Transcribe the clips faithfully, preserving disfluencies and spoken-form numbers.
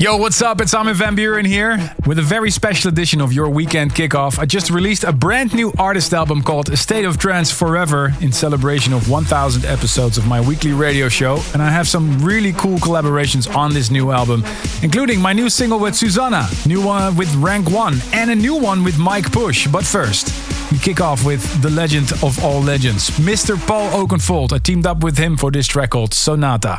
Yo, what's up? It's Armin van Buuren here with a very special edition of your weekend kickoff. I just released a brand new artist album called A State of Trance Forever in celebration of one thousand episodes of my weekly radio show. And I have some really cool collaborations on this new album, including my new single with Susanna, new one with Rank One, and a new one with Mike Push. But first, we kick off with the legend of all legends, Mister Paul Oakenfold. I teamed up with him for this track called Sonata.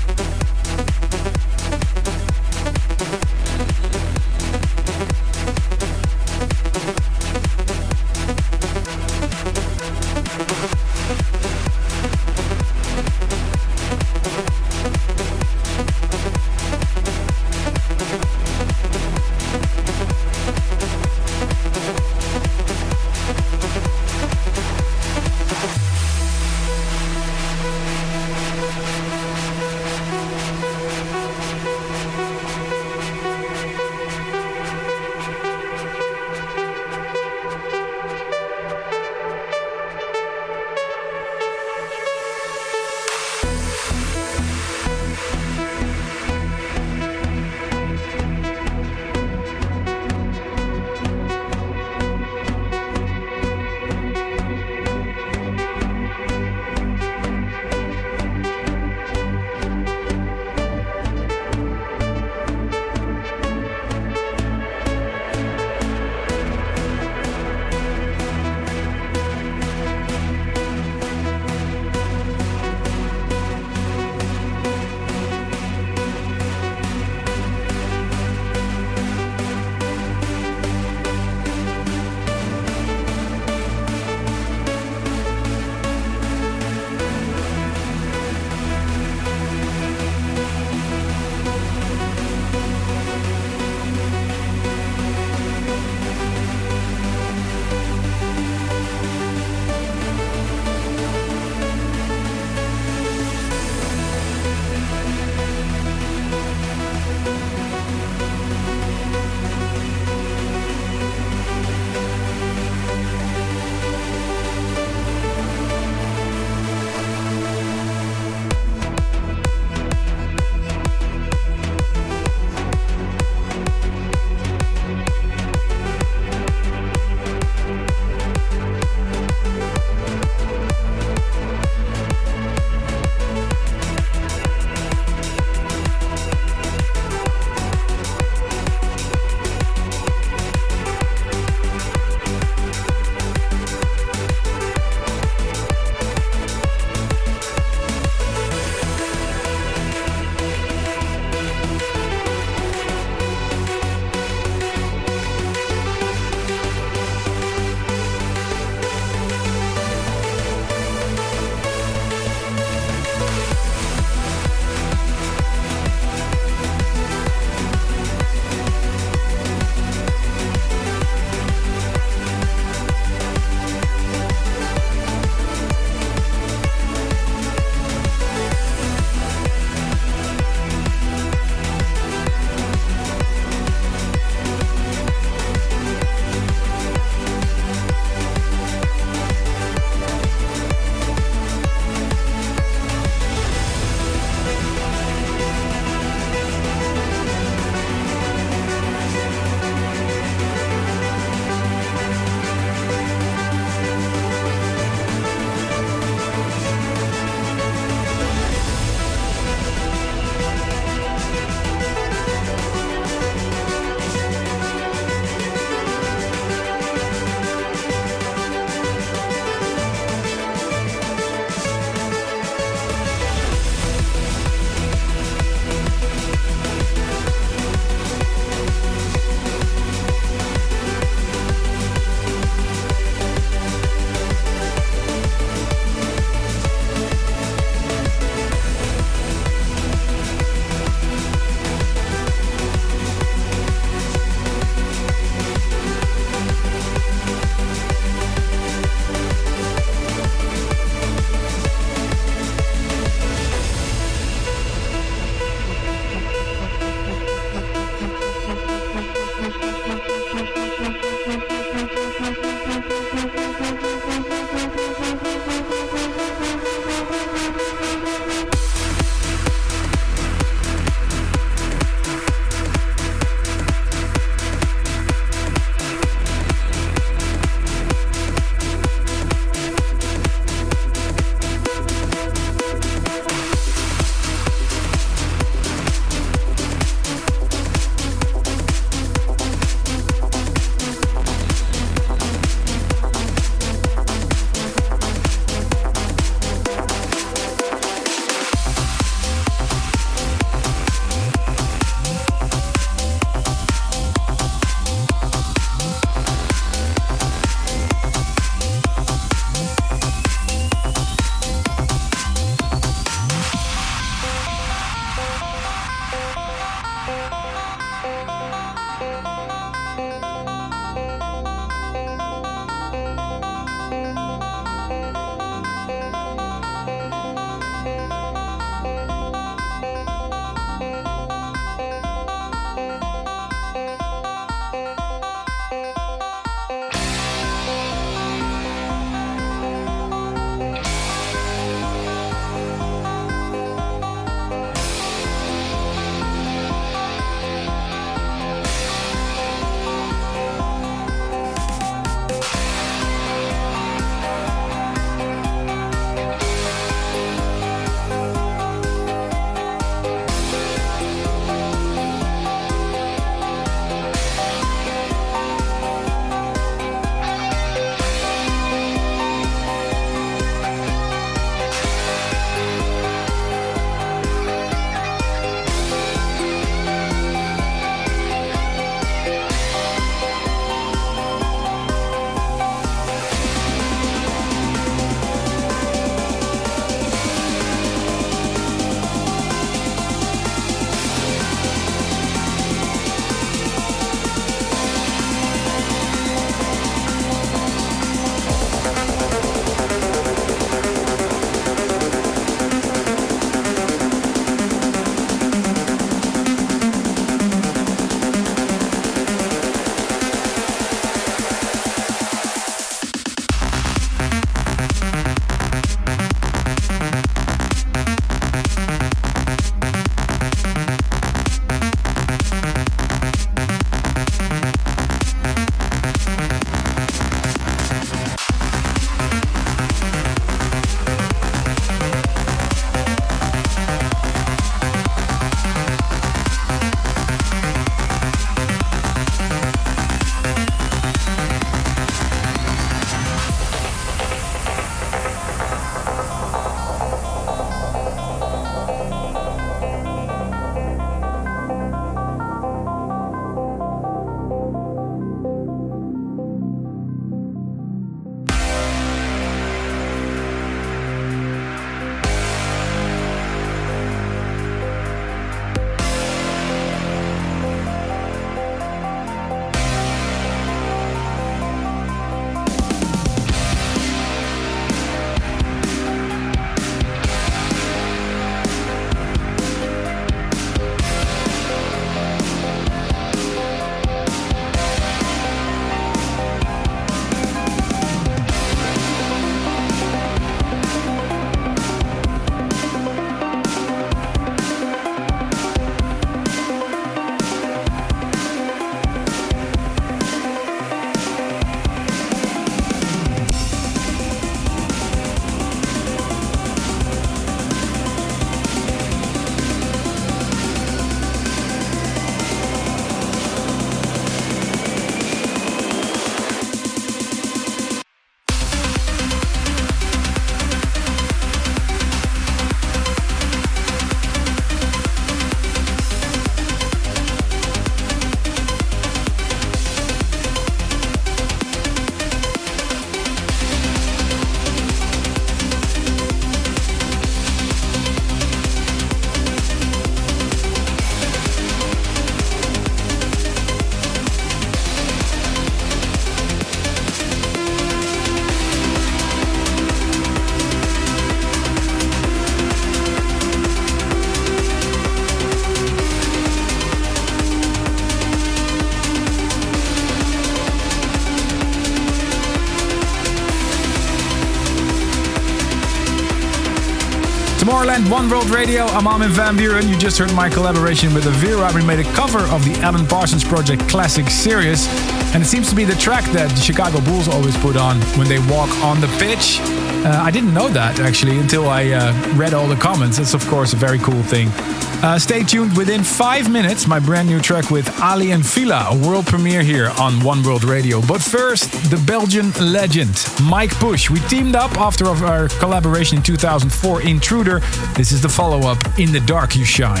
Tomorrowland, One World Radio. I'm Armin van Buuren. You just heard my collaboration with Avira. We made a cover of the Alan Parsons Project classic Sirius. And it seems to be the track that the Chicago Bulls always put on when they walk on the pitch. Uh, I didn't know that, actually, until I uh, read all the comments. It's, of course, a very cool thing. Uh, stay tuned. Within five minutes, my brand new track with Ali and Fila, a world premiere here on One World Radio. But first, the Belgian legend, Mike Push. We teamed up after our collaboration in two thousand four, Intruder. This is the follow-up, In the Dark You Shine.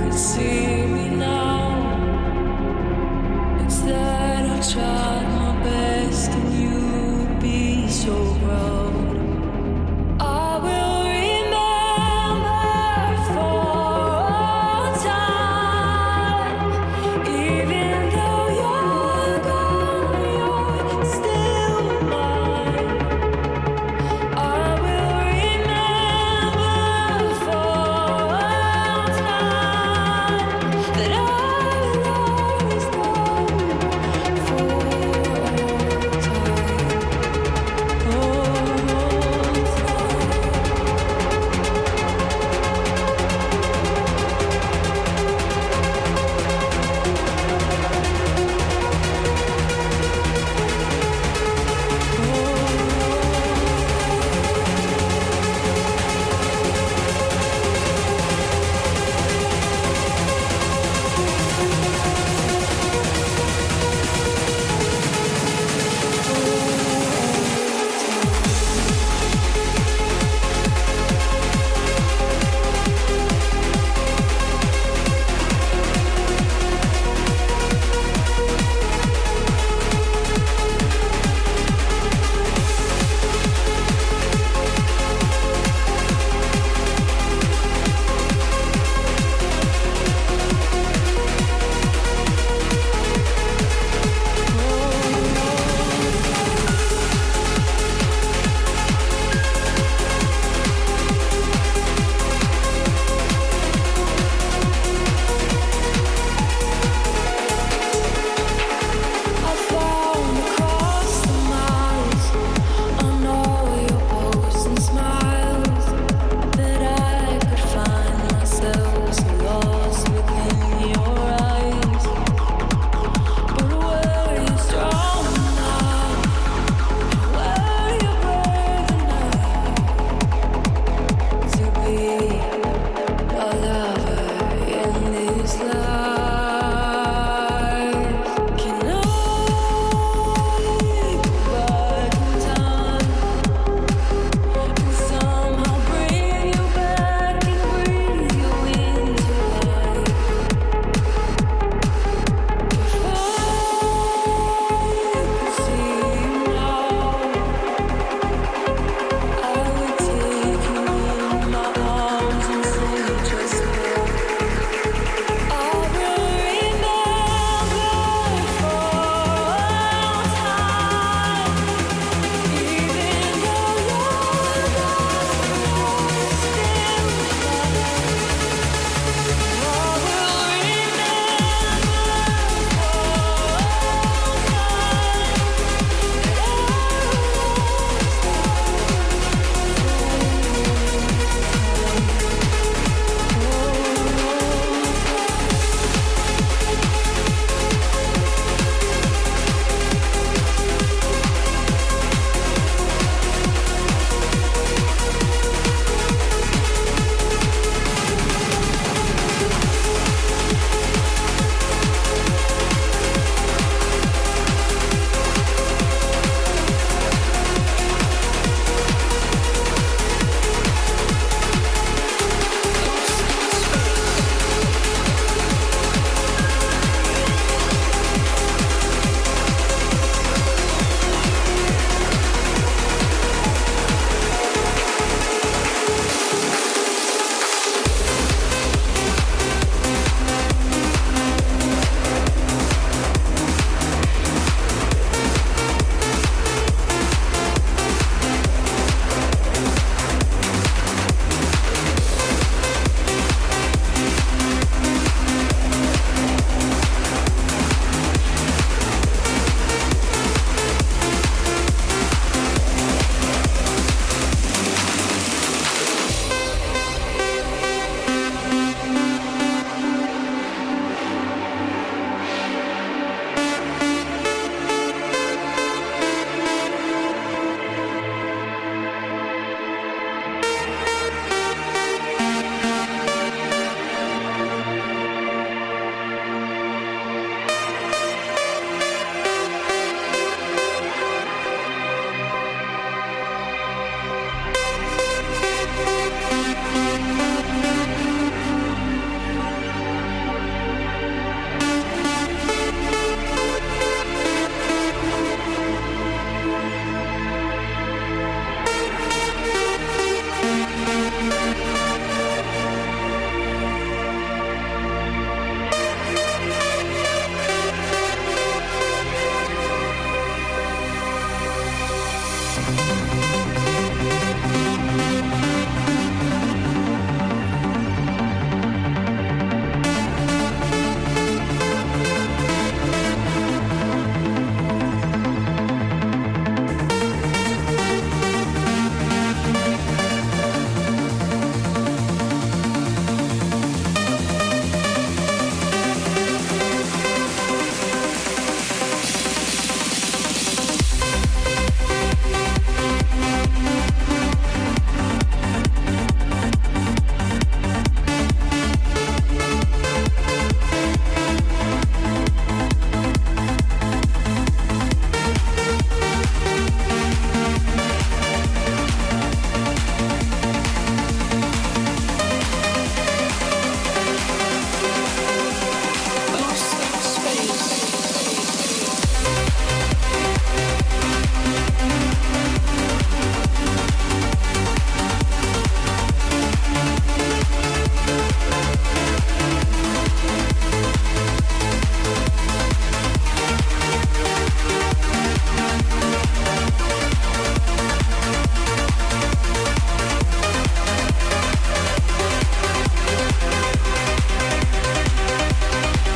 Instead I tried my best.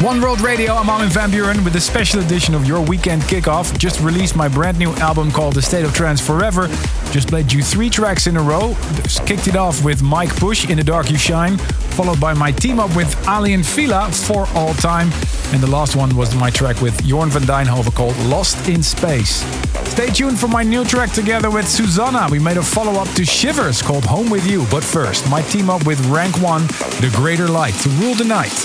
One World Radio, I'm Armin van Buuren with a special edition of your weekend kickoff. Just released my brand new album called The State of Trance Forever. Just played you three tracks in a row. Just kicked it off with Mike Push, In the Dark You Shine, followed by my team up with Ali and Fila, For All Time. And the last one was my track with Jorn van Deynhoven called Lost in Space. Stay tuned for my new track together with Susanna. We made a follow-up to Shivers called Home With You. But first, my team up with Rank one, The Greater Light, to rule the night.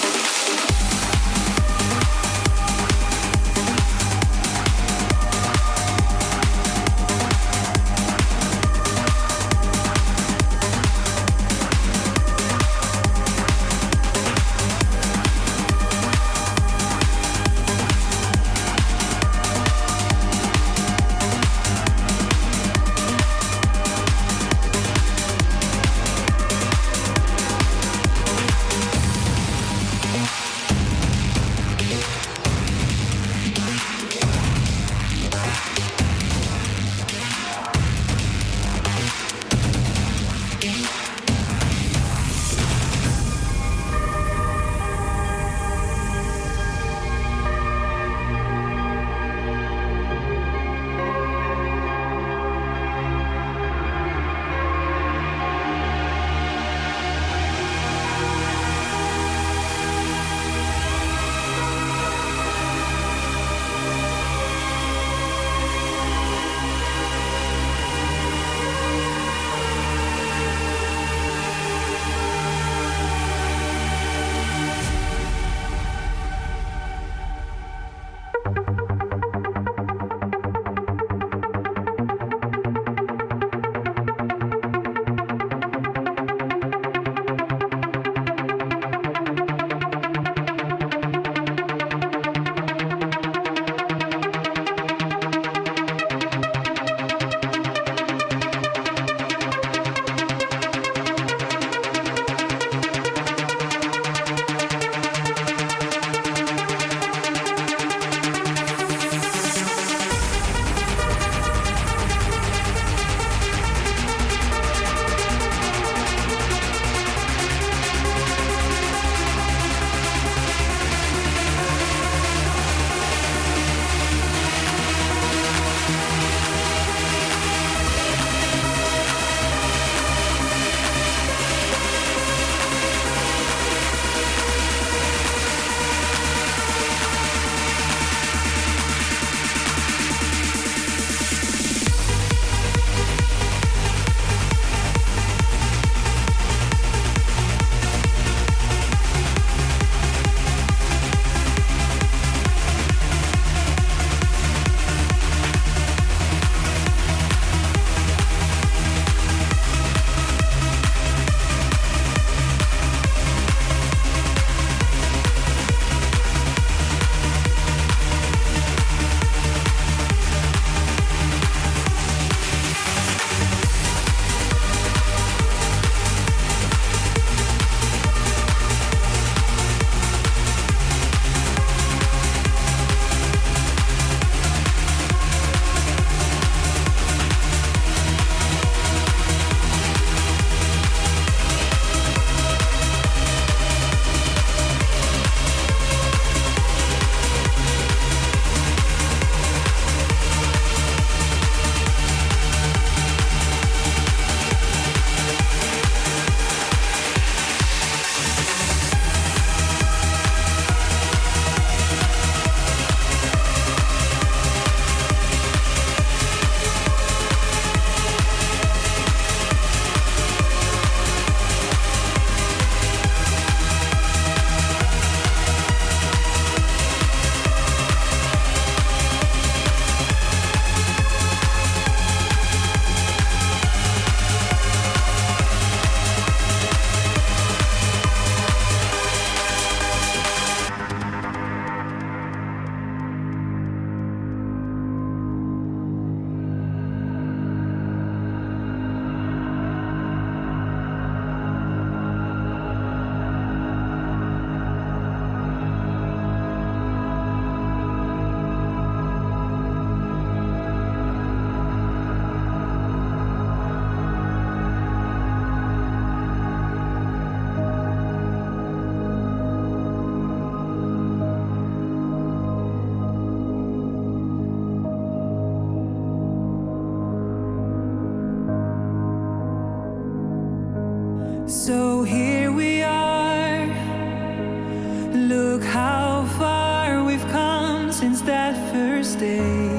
So here we are. Look how far we've come since that first day.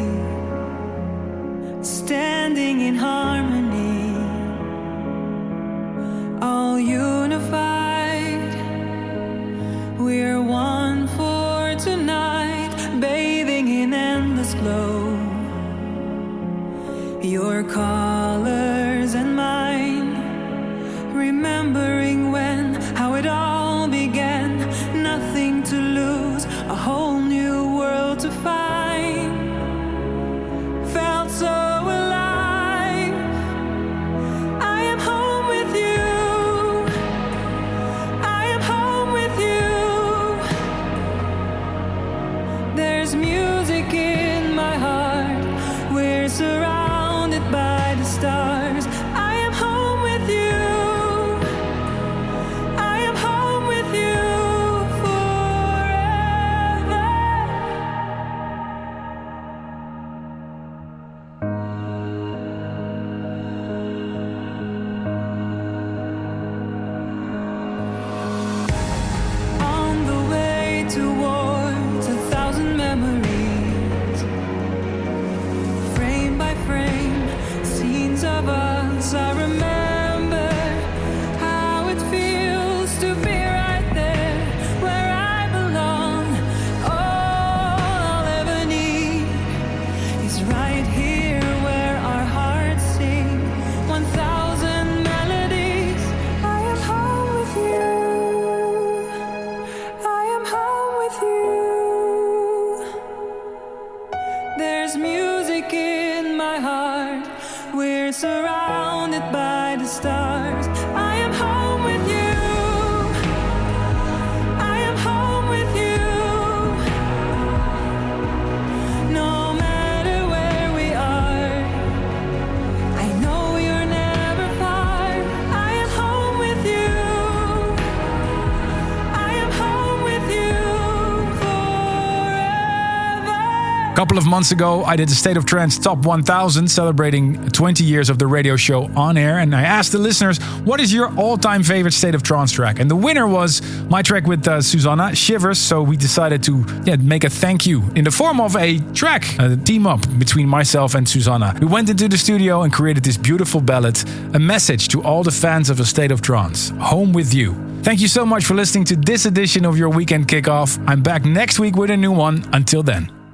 Standing in harmony, all unified. We're one for tonight, bathing in endless glow. Your colors and mine, remembering when, how it all began. Nothing to lose, a whole new world to find. Felt so alive. I am home with you. I am home with you. There's music in my heart. We're surrounded by the stars. I am home with you. I am home with you forever. On the way towards a thousand memories, frame by frame, scenes of us. I remember how it feels to be right there where I belong. All I'll ever need is right here where our hearts sing one thousand melodies. I am home with you. I am home with you. There's music in my heart. We're surrounded by the stars. I am home with you. I am home with you. No matter where we are, I know you're never far. I am home with you. I am home with you forever. A couple of months ago, I did the State of Trance Top one thousand, celebrating twenty years of the radio show on air. And I asked the listeners, what is your all-time favorite State of Trance track? And the winner was my track with uh, Susanna, Shivers. So we decided to yeah, make a thank you in the form of a track, a team-up between myself and Susanna. We went into the studio and created this beautiful ballad, a message to all the fans of A State of Trance. Home with you. Thank you so much for listening to this edition of your Weekend Kickoff. I'm back next week with a new one. Until then.